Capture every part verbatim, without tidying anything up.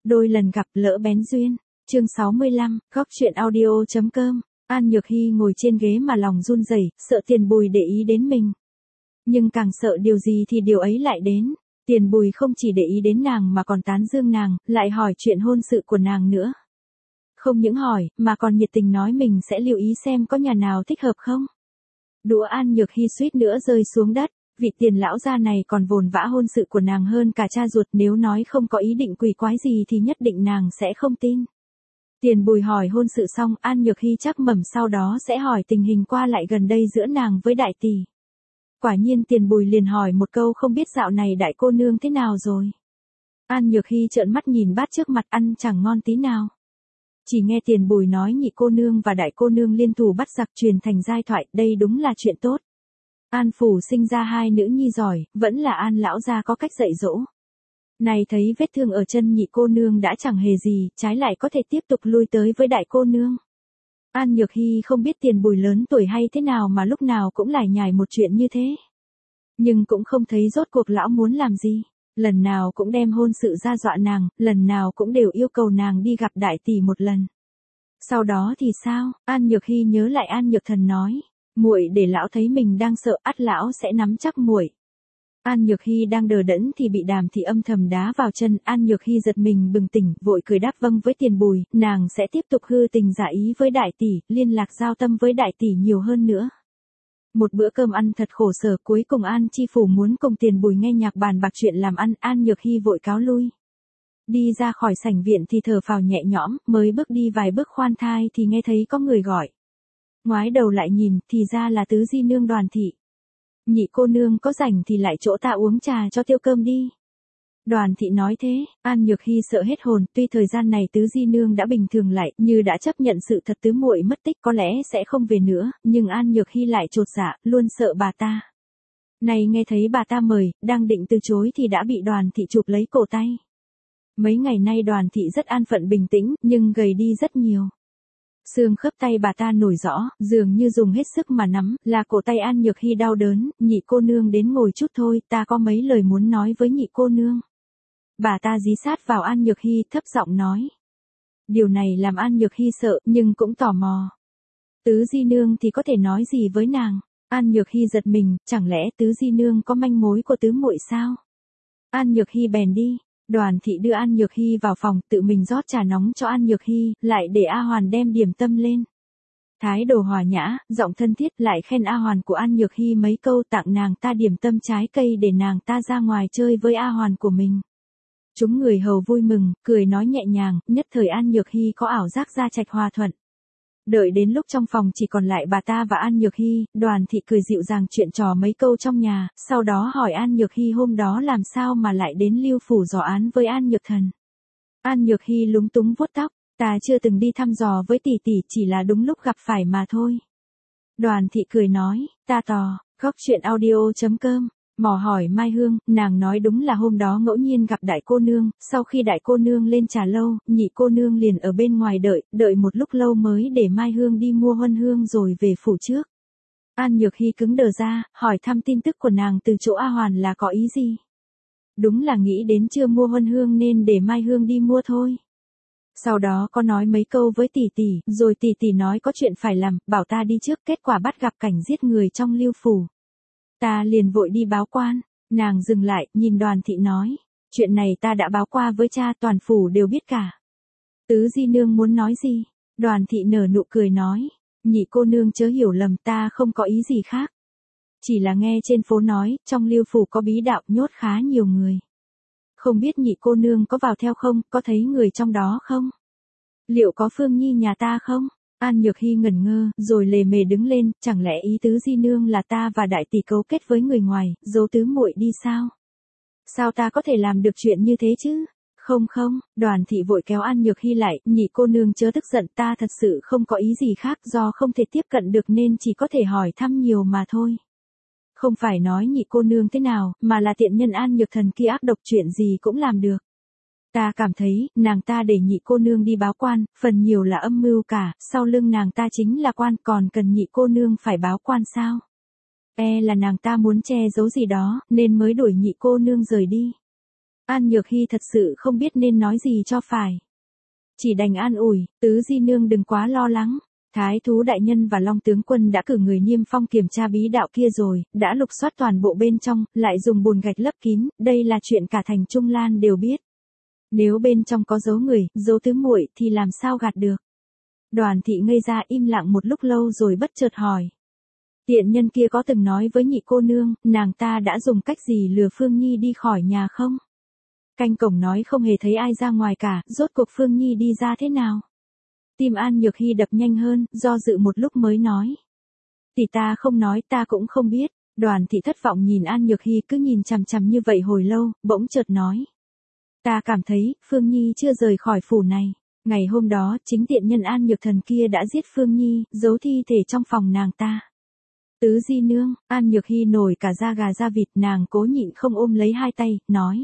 Đôi lần gặp lỡ bén duyên. Chương sáu mươi lăm, góc truyện audio chấm com. An Nhược Hy ngồi trên ghế mà lòng run rẩy, sợ Tiền Bùi để ý đến mình. Nhưng càng sợ điều gì thì điều ấy lại đến. Tiền Bùi không chỉ để ý đến nàng mà còn tán dương nàng, lại hỏi chuyện hôn sự của nàng nữa. Không những hỏi, mà còn nhiệt tình nói mình sẽ lưu ý xem có nhà nào thích hợp không. Đũa An Nhược Hy suýt nữa rơi xuống đất. Vị Tiền lão gia này còn vồn vã hôn sự của nàng hơn cả cha ruột, nếu nói không có ý định quỷ quái gì thì nhất định nàng sẽ không tin. Tiền Bùi hỏi hôn sự xong, An Nhược Hy chắc mẩm sau đó sẽ hỏi tình hình qua lại gần đây giữa nàng với đại tỷ. Quả nhiên Tiền Bùi liền hỏi một câu, không biết dạo này đại cô nương thế nào rồi. An Nhược Hy trợn mắt nhìn bát trước mặt, ăn chẳng ngon tí nào. Chỉ nghe Tiền Bùi nói nhị cô nương và đại cô nương liên thủ bắt giặc, truyền thành giai thoại, đây đúng là chuyện tốt. An phủ sinh ra hai nữ nhi giỏi, vẫn là An lão gia có cách dạy dỗ. Này thấy vết thương ở chân nhị cô nương đã chẳng hề gì, trái lại có thể tiếp tục lui tới với đại cô nương. An Nhược Hy không biết Tiền Bùi lớn tuổi hay thế nào mà lúc nào cũng lải nhải một chuyện như thế. Nhưng cũng không thấy rốt cuộc lão muốn làm gì. Lần nào cũng đem hôn sự ra dọa nàng, lần nào cũng đều yêu cầu nàng đi gặp đại tỷ một lần. Sau đó thì sao? An Nhược Hy nhớ lại An Nhược Thần nói. Muội để lão thấy mình đang sợ, ắt lão sẽ nắm chắc muội. An Nhược Hy đang đờ đẫn thì bị Đàm Thị âm thầm đá vào chân. An Nhược Hy giật mình bừng tỉnh, vội cười đáp vâng với Tiền Bùi, nàng sẽ tiếp tục hư tình giả ý với đại tỷ, liên lạc giao tâm với đại tỷ nhiều hơn nữa. Một bữa cơm ăn thật khổ sở, cuối cùng An Chi Phủ muốn cùng Tiền Bùi nghe nhạc bàn bạc chuyện làm ăn. An Nhược Hy vội cáo lui. Đi ra khỏi sảnh viện thì thở phào nhẹ nhõm, mới bước đi vài bước khoan thai thì nghe thấy có người gọi. Ngoái đầu lại nhìn, thì ra là tứ di nương Đoàn Thị. Nhị cô nương có rảnh thì lại chỗ ta uống trà cho tiêu cơm đi. Đoàn Thị nói thế, An Nhược Hy sợ hết hồn, tuy thời gian này tứ di nương đã bình thường lại, như đã chấp nhận sự thật tứ muội mất tích có lẽ sẽ không về nữa, nhưng An Nhược Hy lại chột dạ, luôn sợ bà ta. Này nghe thấy bà ta mời, đang định từ chối thì đã bị Đoàn Thị chụp lấy cổ tay. Mấy ngày nay Đoàn Thị rất an phận bình tĩnh, nhưng gầy đi rất nhiều. Xương khớp tay bà ta nổi rõ, dường như dùng hết sức mà nắm, là cổ tay An Nhược Hy đau đớn. Nhị cô nương đến ngồi chút thôi, ta có mấy lời muốn nói với nhị cô nương. Bà ta dí sát vào An Nhược Hy, thấp giọng nói. Điều này làm An Nhược Hy sợ, nhưng cũng tò mò. Tứ di nương thì có thể nói gì với nàng? An Nhược Hy giật mình, chẳng lẽ tứ di nương có manh mối của tứ muội sao? An Nhược Hy bèn đi. Đoàn Thị đưa An Nhược Hy vào phòng, tự mình rót trà nóng cho An Nhược Hy, lại để A Hoàn đem điểm tâm lên. Thái độ hòa nhã, giọng thân thiết, lại khen A Hoàn của An Nhược Hy mấy câu, tặng nàng ta điểm tâm trái cây để nàng ta ra ngoài chơi với A Hoàn của mình. Chúng người hầu vui mừng, cười nói nhẹ nhàng, nhất thời An Nhược Hy có ảo giác gia trạch hòa thuận. Đợi đến lúc trong phòng chỉ còn lại bà ta và An Nhược Hy, Đoàn Thị cười dịu dàng chuyện trò mấy câu trong nhà, sau đó hỏi An Nhược Hy hôm đó làm sao mà lại đến Lưu phủ dò án với An Nhược Thần. An Nhược Hy lúng túng vuốt tóc, ta chưa từng đi thăm dò với tỷ tỷ, chỉ là đúng lúc gặp phải mà thôi. Đoàn Thị cười nói, ta tò, góc truyện audio chấm com. Mò hỏi Mai Hương, nàng nói đúng là hôm đó ngẫu nhiên gặp đại cô nương, sau khi đại cô nương lên trà lâu, nhị cô nương liền ở bên ngoài đợi, đợi một lúc lâu mới để Mai Hương đi mua huân hương rồi về phủ trước. An Nhược Hy cứng đờ ra, hỏi thăm tin tức của nàng từ chỗ A Hoàn là có ý gì? Đúng là nghĩ đến chưa mua huân hương nên để Mai Hương đi mua thôi. Sau đó có nói mấy câu với tỷ tỷ, rồi tỷ tỷ nói có chuyện phải làm, bảo ta đi trước, kết quả bắt gặp cảnh giết người trong Lưu phủ. Ta liền vội đi báo quan. Nàng dừng lại, nhìn Đoàn Thị nói. Chuyện này ta đã báo qua với cha, toàn phủ đều biết cả. Tứ di nương muốn nói gì? Đoàn Thị nở nụ cười nói. Nhị cô nương chớ hiểu lầm, ta không có ý gì khác. Chỉ là nghe trên phố nói, trong Lưu phủ có bí đạo nhốt khá nhiều người. Không biết nhị cô nương có vào theo không, có thấy người trong đó không? Liệu có Phương Nhi nhà ta không? An Nhược Hy ngẩn ngơ, rồi lề mề đứng lên, chẳng lẽ ý tứ di nương là ta và đại tỷ cấu kết với người ngoài, giấu tứ muội đi sao? Sao ta có thể làm được chuyện như thế chứ? Không không, Đoàn Thị vội kéo An Nhược Hy lại, nhị cô nương chớ tức giận, ta thật sự không có ý gì khác, do không thể tiếp cận được nên chỉ có thể hỏi thăm nhiều mà thôi. Không phải nói nhị cô nương thế nào, mà là tiện nhân An Nhược Thần kia ác độc, chuyện gì cũng làm được. Ta cảm thấy, nàng ta để nhị cô nương đi báo quan, phần nhiều là âm mưu cả, sau lưng nàng ta chính là quan, còn cần nhị cô nương phải báo quan sao? E là nàng ta muốn che giấu gì đó, nên mới đuổi nhị cô nương rời đi. An Nhược Hy thật sự không biết nên nói gì cho phải. Chỉ đành an ủi, tứ di nương đừng quá lo lắng. Thái thú đại nhân và Long tướng quân đã cử người niêm phong kiểm tra bí đạo kia rồi, đã lục soát toàn bộ bên trong, lại dùng bùn gạch lấp kín, đây là chuyện cả thành Trung Lan đều biết. Nếu bên trong có dấu người, dấu tứ muội thì làm sao gạt được. Đoàn thị ngây ra im lặng một lúc lâu rồi bất chợt hỏi. Tiện nhân kia có từng nói với nhị cô nương, nàng ta đã dùng cách gì lừa Phương Nhi đi khỏi nhà không? Canh cổng nói không hề thấy ai ra ngoài cả, rốt cuộc Phương Nhi đi ra thế nào? Tim An Nhược Hy đập nhanh hơn, do dự một lúc mới nói. Tỷ ta không nói, ta cũng không biết. Đoàn thị thất vọng nhìn An Nhược Hy cứ nhìn chằm chằm như vậy hồi lâu, bỗng chợt nói. Ta cảm thấy, Phương Nhi chưa rời khỏi phủ này. Ngày hôm đó, chính tiện nhân An Nhược Thần kia đã giết Phương Nhi, giấu thi thể trong phòng nàng ta. Tứ di nương, An Nhược Hy nổi cả da gà da vịt, nàng cố nhịn không ôm lấy hai tay, nói.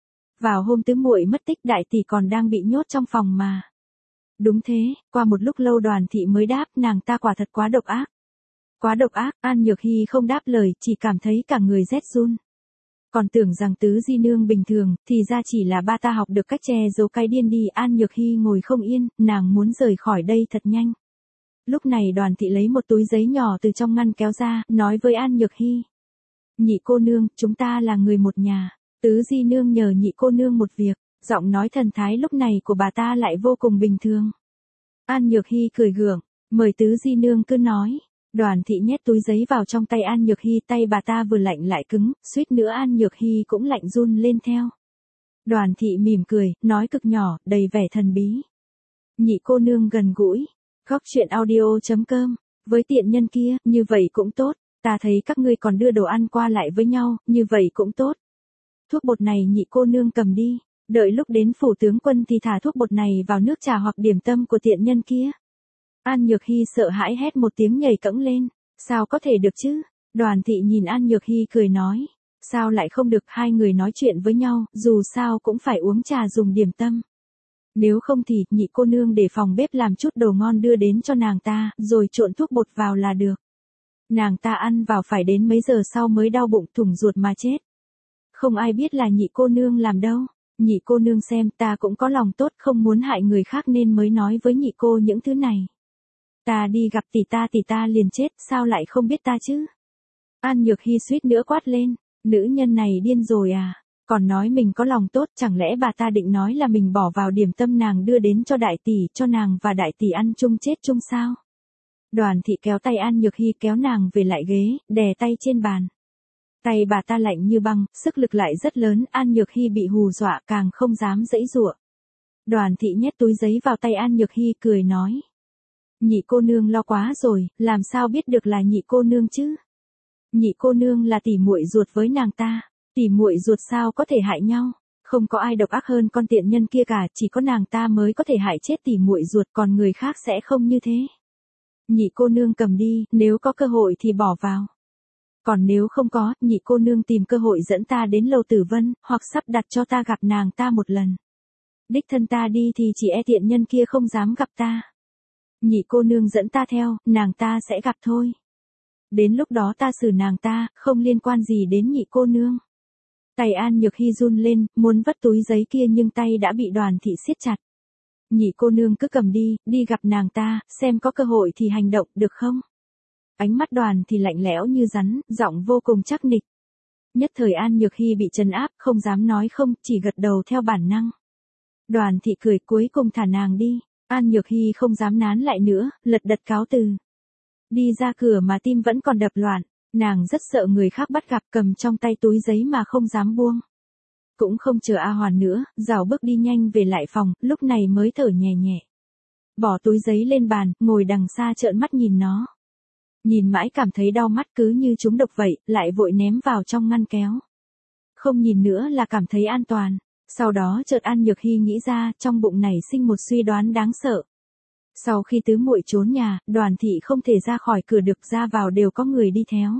Vào hôm tứ muội mất tích đại tỷ còn đang bị nhốt trong phòng mà. Đúng thế, qua một lúc lâu Đoàn thị mới đáp, nàng ta quả thật quá độc ác. Quá độc ác, An Nhược Hy không đáp lời, chỉ cảm thấy cả người rét run. Còn tưởng rằng tứ di nương bình thường, thì ra chỉ là ba ta học được cách che giấu cái điên đi. An Nhược Hy ngồi không yên, nàng muốn rời khỏi đây thật nhanh. Lúc này Đoàn thị lấy một túi giấy nhỏ từ trong ngăn kéo ra, nói với An Nhược Hy. Nhị cô nương, chúng ta là người một nhà. Tứ di nương nhờ nhị cô nương một việc. Giọng nói thần thái lúc này của bà ta lại vô cùng bình thường. An Nhược Hy cười gượng, mời tứ di nương cứ nói. Đoàn thị nhét túi giấy vào trong tay An Nhược Hy, tay bà ta vừa lạnh lại cứng, suýt nữa An Nhược Hy cũng lạnh run lên theo. Đoàn thị mỉm cười, nói cực nhỏ, đầy vẻ thần bí. Nhị cô nương gần gũi. Góc truyện audio chấm com. Với tiện nhân kia, như vậy cũng tốt. Ta thấy các ngươi còn đưa đồ ăn qua lại với nhau, như vậy cũng tốt. Thuốc bột này nhị cô nương cầm đi. Đợi lúc đến phủ tướng quân thì thả thuốc bột này vào nước trà hoặc điểm tâm của tiện nhân kia. An Nhược Hy sợ hãi hét một tiếng nhảy cẫng lên. Sao có thể được chứ? Đoàn thị nhìn An Nhược Hy cười nói. Sao lại không được, hai người nói chuyện với nhau, dù sao cũng phải uống trà dùng điểm tâm. Nếu không thì, nhị cô nương để phòng bếp làm chút đồ ngon đưa đến cho nàng ta, rồi trộn thuốc bột vào là được. Nàng ta ăn vào phải đến mấy giờ sau mới đau bụng thủng ruột mà chết. Không ai biết là nhị cô nương làm đâu. Nhị cô nương xem, ta cũng có lòng tốt, không muốn hại người khác nên mới nói với nhị cô những thứ này. Ta đi gặp tỷ ta tỷ ta liền chết, sao lại không biết ta chứ? An Nhược Hy suýt nữa quát lên, nữ nhân này điên rồi à? Còn nói mình có lòng tốt, chẳng lẽ bà ta định nói là mình bỏ vào điểm tâm nàng đưa đến cho đại tỷ, cho nàng và đại tỷ ăn chung chết chung sao? Đoàn thị kéo tay An Nhược Hy kéo nàng về lại ghế, đè tay trên bàn. Tay bà ta lạnh như băng, sức lực lại rất lớn, An Nhược Hy bị hù dọa càng không dám giãy giụa. Đoàn thị nhét túi giấy vào tay An Nhược Hy cười nói. Nhị cô nương lo quá rồi, làm sao biết được là nhị cô nương chứ? Nhị cô nương là tỷ muội ruột với nàng ta, tỷ muội ruột sao có thể hại nhau? Không có ai độc ác hơn con tiện nhân kia cả, chỉ có nàng ta mới có thể hại chết tỷ muội ruột, còn người khác sẽ không như thế. Nhị cô nương cầm đi, nếu có cơ hội thì bỏ vào. Còn nếu không có, nhị cô nương tìm cơ hội dẫn ta đến Lầu Tử Vân, hoặc sắp đặt cho ta gặp nàng ta một lần. Đích thân ta đi thì chỉ e tiện nhân kia không dám gặp ta. Nhị cô nương dẫn ta theo, nàng ta sẽ gặp thôi. Đến lúc đó ta xử nàng ta, không liên quan gì đến nhị cô nương. Tay An Nhược Hy run lên, muốn vất túi giấy kia nhưng tay đã bị Đoàn thị siết chặt. Nhị cô nương cứ cầm đi, đi gặp nàng ta, xem có cơ hội thì hành động, được không? Ánh mắt Đoàn thì lạnh lẽo như rắn, giọng vô cùng chắc nịch. Nhất thời An Nhược Hy bị trấn áp, không dám nói không, chỉ gật đầu theo bản năng. Đoàn thị cười cuối cùng thả nàng đi. An Nhược Hy không dám nán lại nữa, lật đật cáo từ. Đi ra cửa mà tim vẫn còn đập loạn, nàng rất sợ người khác bắt gặp, cầm trong tay túi giấy mà không dám buông. Cũng không chờ A Hoàn nữa, rảo bước đi nhanh về lại phòng, lúc này mới thở nhẹ nhẹ. Bỏ túi giấy lên bàn, ngồi đằng xa trợn mắt nhìn nó. Nhìn mãi cảm thấy đau mắt cứ như trúng độc vậy, lại vội ném vào trong ngăn kéo. Không nhìn nữa là cảm thấy an toàn. Sau đó chợt An Nhược Hy nghĩ ra, trong bụng nảy sinh một suy đoán đáng sợ. Sau khi tứ muội trốn nhà, Đoàn thị không thể ra khỏi cửa được, ra vào đều có người đi theo.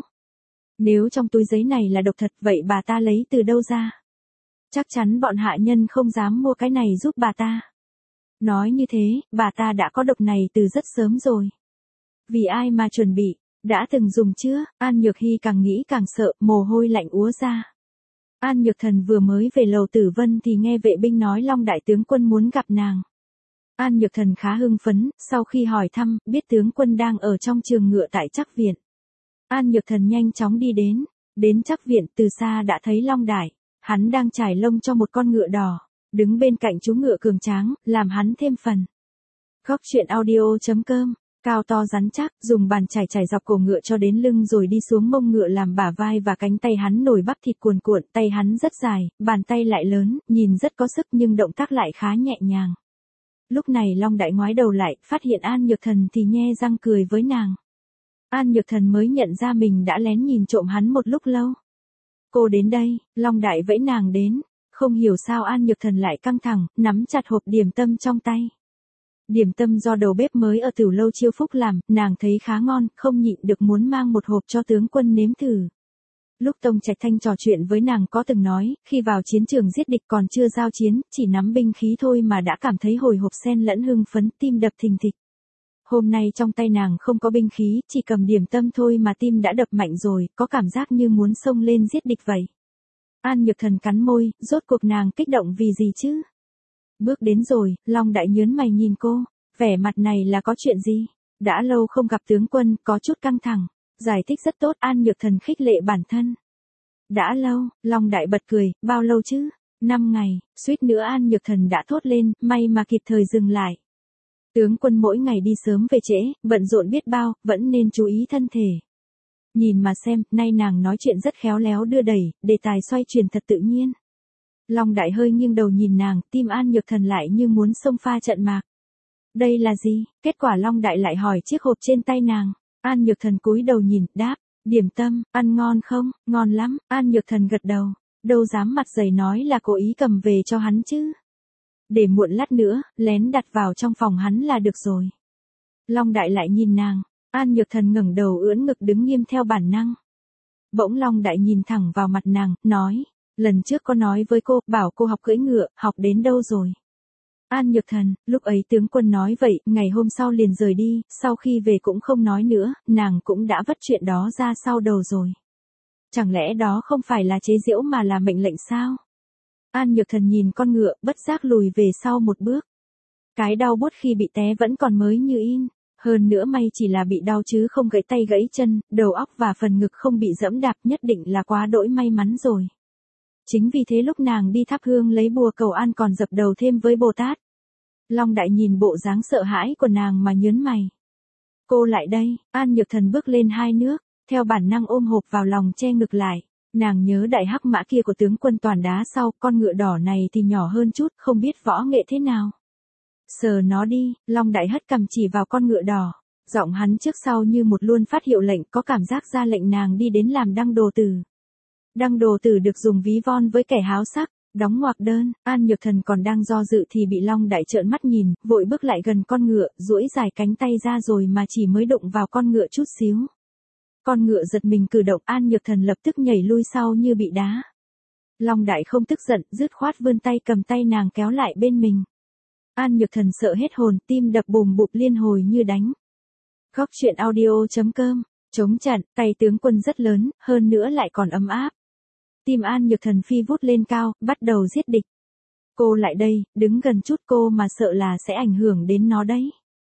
Nếu trong túi giấy này là độc thật, vậy bà ta lấy từ đâu ra? Chắc chắn bọn hạ nhân không dám mua cái này giúp bà ta. Nói như thế, bà ta đã có độc này từ rất sớm rồi. Vì ai mà chuẩn bị, đã từng dùng chưa? An Nhược Hy càng nghĩ càng sợ, mồ hôi lạnh úa ra. An Nhược Thần vừa mới về lầu Tử Vân thì nghe vệ binh nói Long đại tướng quân muốn gặp nàng. An Nhược Thần khá hưng phấn, sau khi hỏi thăm, biết tướng quân đang ở trong trường ngựa tại Trắc viện. An Nhược Thần nhanh chóng đi đến, đến Trắc viện từ xa đã thấy Long đại, hắn đang trải lông cho một con ngựa đỏ, đứng bên cạnh chú ngựa cường tráng, làm hắn thêm phần. Góc truyện audio chấm com, cao to rắn chắc, dùng bàn chải chải dọc cổ ngựa cho đến lưng rồi đi xuống mông ngựa làm bả vai và cánh tay hắn nổi bắp thịt cuồn cuộn, tay hắn rất dài, bàn tay lại lớn, nhìn rất có sức nhưng động tác lại khá nhẹ nhàng. Lúc này Long đại ngoái đầu lại, phát hiện An Nhược Thần thì nhe răng cười với nàng. An Nhược Thần mới nhận ra mình đã lén nhìn trộm hắn một lúc lâu. Cô đến đây, Long đại vẫy nàng đến, không hiểu sao An Nhược Thần lại căng thẳng, nắm chặt hộp điểm tâm trong tay. Điểm tâm do đầu bếp mới ở Tửu lâu Chiêu Phúc làm, nàng thấy khá ngon, không nhịn được muốn mang một hộp cho tướng quân nếm thử. Lúc Tông Trạch Thanh trò chuyện với nàng có từng nói, khi vào chiến trường giết địch còn chưa giao chiến, chỉ nắm binh khí thôi mà đã cảm thấy hồi hộp xen lẫn hưng phấn, tim đập thình thịch. Hôm nay trong tay nàng không có binh khí, chỉ cầm điểm tâm thôi mà tim đã đập mạnh rồi, có cảm giác như muốn xông lên giết địch vậy. An Nhược Thần cắn môi, rốt cuộc nàng kích động vì gì chứ? Bước đến rồi, Long đại nhớn mày nhìn cô, vẻ mặt này là có chuyện gì? Đã lâu không gặp tướng quân, có chút căng thẳng. Giải thích rất tốt, An Nhược Thần khích lệ bản thân. Đã lâu, Long đại bật cười, bao lâu chứ? Năm ngày, suýt nữa An Nhược Thần đã thốt lên, may mà kịp thời dừng lại. Tướng quân mỗi ngày đi sớm về trễ, bận rộn biết bao, vẫn nên chú ý thân thể. Nhìn mà xem, nay nàng nói chuyện rất khéo léo đưa đẩy, đề tài xoay chuyển thật tự nhiên. Long đại hơi nghiêng đầu nhìn nàng, tim An Nhược Thần lại như muốn xông pha trận mạc. Đây là gì? Kết quả Long đại lại hỏi chiếc hộp trên tay nàng. An Nhược Thần cúi đầu nhìn, đáp, điểm tâm, ăn ngon không? Ngon lắm. An Nhược Thần gật đầu, đâu dám mặt dày nói là cố ý cầm về cho hắn chứ. Để muộn lát nữa, lén đặt vào trong phòng hắn là được rồi. Long đại lại nhìn nàng, An Nhược Thần ngẩng đầu ưỡn ngực đứng nghiêm theo bản năng. Bỗng Long đại nhìn thẳng vào mặt nàng, nói, lần trước có nói với cô, bảo cô học cưỡi ngựa, học đến đâu rồi? An Nhược Thần, lúc ấy tướng quân nói vậy, ngày hôm sau liền rời đi, sau khi về cũng không nói nữa, nàng cũng đã vất chuyện đó ra sau đầu rồi. Chẳng lẽ đó không phải là chế giễu mà là mệnh lệnh sao? An Nhược Thần nhìn con ngựa, bất giác lùi về sau một bước. Cái đau buốt khi bị té vẫn còn mới như in, hơn nữa may chỉ là bị đau chứ không gãy tay gãy chân, đầu óc và phần ngực không bị dẫm đạp, nhất định là quá đỗi may mắn rồi. Chính vì thế lúc nàng đi thắp hương lấy bùa cầu an còn dập đầu thêm với Bồ Tát. Long đại nhìn bộ dáng sợ hãi của nàng mà nhớn mày. Cô lại đây, An Nhược Thần bước lên hai nước, theo bản năng ôm hộp vào lòng che ngực lại. Nàng nhớ đại hắc mã kia của tướng quân toàn đá sau, con ngựa đỏ này thì nhỏ hơn chút, không biết võ nghệ thế nào. Sờ nó đi, Long đại hất cằm chỉ vào con ngựa đỏ, giọng hắn trước sau như một luôn phát hiệu lệnh, có cảm giác ra lệnh nàng đi đến làm đăng đồ tử. Đăng đồ tử được dùng ví von với kẻ háo sắc, đóng ngoặc đơn. An Nhược Thần còn đang do dự thì bị Long đại trợn mắt nhìn, vội bước lại gần con ngựa, duỗi dài cánh tay ra rồi mà chỉ mới đụng vào con ngựa chút xíu. Con ngựa giật mình cử động, An Nhược Thần lập tức nhảy lui sau như bị đá. Long đại không tức giận, dứt khoát vươn tay cầm tay nàng kéo lại bên mình. An Nhược Thần sợ hết hồn, tim đập bùm bụp liên hồi như đánh. Góc truyện audio chấm com, chống trận, tay tướng quân rất lớn, hơn nữa lại còn ấm áp. Tim An Nhược Thần phi vút lên cao, bắt đầu giết địch. Cô lại đây, đứng gần chút, cô mà sợ là sẽ ảnh hưởng đến nó đấy.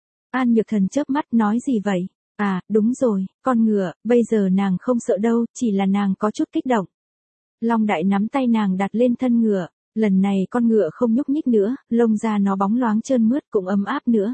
An Nhược Thần chớp mắt, nói gì vậy? À, đúng rồi, con ngựa, bây giờ nàng không sợ đâu, chỉ là nàng có chút kích động. Long đại nắm tay nàng đặt lên thân ngựa, lần này con ngựa không nhúc nhích nữa, lông da nó bóng loáng trơn mướt cũng ấm áp nữa.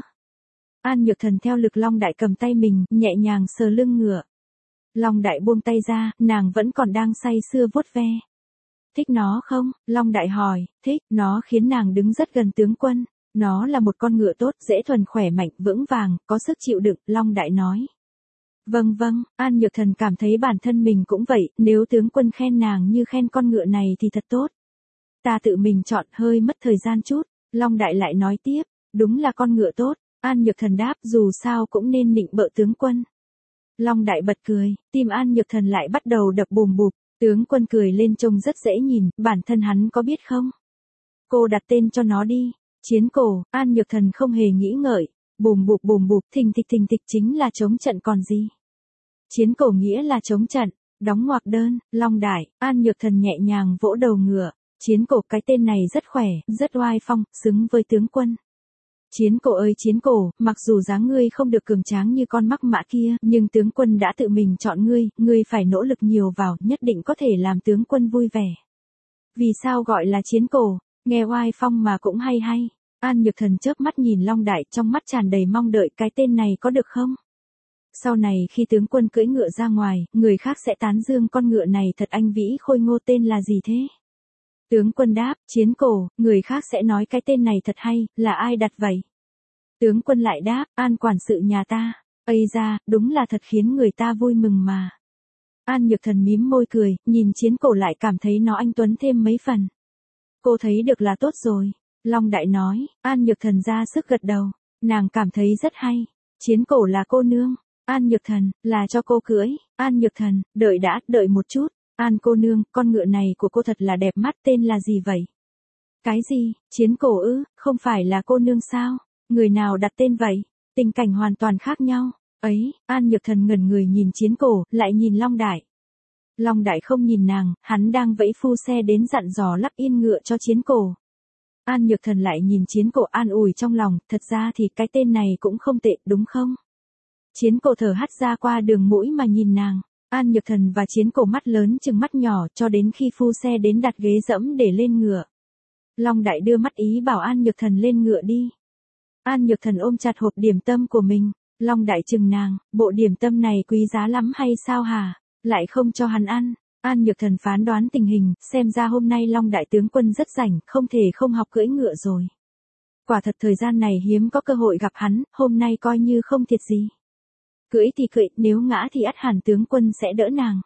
An Nhược Thần theo lực Long đại cầm tay mình, nhẹ nhàng sờ lưng ngựa. Long đại buông tay ra, nàng vẫn còn đang say sưa vuốt ve. Thích nó không? Long đại hỏi. Thích, nó khiến nàng đứng rất gần tướng quân. Nó là một con ngựa tốt, dễ thuần, khỏe mạnh, vững vàng, có sức chịu đựng, Long đại nói. Vâng vâng, An Nhược Thần cảm thấy bản thân mình cũng vậy, nếu tướng quân khen nàng như khen con ngựa này thì thật tốt. Ta tự mình chọn, hơi mất thời gian chút. Long đại lại nói tiếp, đúng là con ngựa tốt. An Nhược Thần đáp, dù sao cũng nên nịnh bợ tướng quân. Long đại bật cười, tim An Nhược Thần lại bắt đầu đập bùm bụp, tướng quân cười lên trông rất dễ nhìn, bản thân hắn có biết không? Cô đặt tên cho nó đi, Chiến Cổ. An Nhược Thần không hề nghĩ ngợi, bùm bụp bùm bụp, thình thịch thình thịch chính là chống trận còn gì. Chiến Cổ nghĩa là chống trận, Đóng ngoặc đơn, Long Đại, An Nhược Thần nhẹ nhàng vỗ đầu ngựa. Chiến Cổ, cái tên này rất khỏe, rất oai phong, xứng với tướng quân. Chiến Cổ ơi Chiến Cổ, mặc dù dáng ngươi không được cường tráng như con mắc mã kia, nhưng tướng quân đã tự mình chọn ngươi, ngươi phải nỗ lực nhiều vào, nhất định có thể làm tướng quân vui vẻ. Vì sao gọi là Chiến Cổ? Nghe oai phong mà cũng hay hay. An Nhược Thần chớp mắt nhìn Long Đại, trong mắt tràn đầy mong đợi, cái tên này có được không? Sau này khi tướng quân cưỡi ngựa ra ngoài, người khác sẽ tán dương con ngựa này thật anh vĩ khôi ngô, tên là gì thế? Tướng quân đáp, Chiến Cổ, người khác sẽ nói cái tên này thật hay, là ai đặt vậy? Tướng quân lại đáp, An quản sự nhà ta. Ây ra, đúng là thật khiến người ta vui mừng mà. An Nhược Thần mím môi cười, nhìn Chiến Cổ lại cảm thấy nó anh tuấn thêm mấy phần. Cô thấy được là tốt rồi. Long Đại nói, An Nhược Thần ra sức gật đầu. Nàng cảm thấy rất hay. Chiến Cổ là cô nương. An Nhược Thần, là cho cô cưỡi. An Nhược Thần, đợi đã, đợi một chút. An cô nương, con ngựa này của cô thật là đẹp mắt, tên là gì vậy? Cái gì? Chiến Cổ ư, không phải là cô nương sao? Người nào đặt tên vậy? Tình cảnh hoàn toàn khác nhau. Ấy, An Nhược Thần ngẩn người nhìn Chiến Cổ, lại nhìn Long Đại. Long Đại không nhìn nàng, hắn đang vẫy phu xe đến dặn dò lắp yên ngựa cho Chiến Cổ. An Nhược Thần lại nhìn Chiến Cổ an ủi trong lòng, thật ra thì cái tên này cũng không tệ, đúng không? Chiến Cổ thở hắt ra qua đường mũi mà nhìn nàng. An Nhược Thần và Chiến Cổ mắt lớn chừng mắt nhỏ cho đến khi phu xe đến đặt ghế dẫm để lên ngựa. Long Đại đưa mắt ý bảo An Nhược Thần lên ngựa đi. An Nhược Thần ôm chặt hộp điểm tâm của mình. Long Đại chừng nàng, bộ điểm tâm này quý giá lắm hay sao hả? Lại không cho hắn ăn. An Nhược Thần phán đoán tình hình, xem ra hôm nay Long Đại tướng quân rất rảnh, không thể không học cưỡi ngựa rồi. Quả thật thời gian này hiếm có cơ hội gặp hắn, hôm nay coi như không thiệt gì. Cưỡi thì cưỡi, nếu ngã thì ắt hẳn tướng quân sẽ đỡ nàng.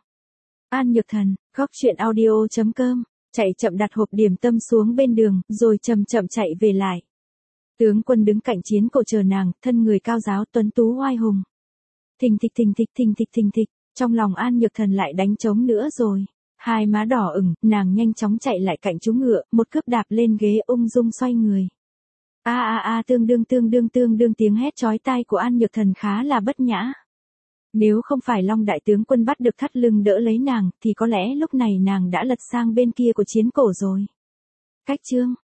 An Nhược Thần, góc truyện audio chấm com, chạy chậm đặt hộp điểm tâm xuống bên đường, rồi chậm chậm chạy về lại. Tướng quân đứng cạnh Chiến Cổ chờ nàng, thân người cao giáo tuấn tú oai hùng. Thình thịch thình thịch thình thịch thình thịch, trong lòng An Nhược Thần lại đánh trống nữa rồi. Hai má đỏ ửng, nàng nhanh chóng chạy lại cạnh chú ngựa, một cước đạp lên ghế ung dung xoay người. A a a tương đương tương đương tương đương tiếng hét chói tai của An Nhược Thần khá là bất nhã. Nếu không phải Long Đại tướng quân bắt được thắt lưng đỡ lấy nàng, thì có lẽ lúc này nàng đã lật sang bên kia của Chiến Cổ rồi. Cách chương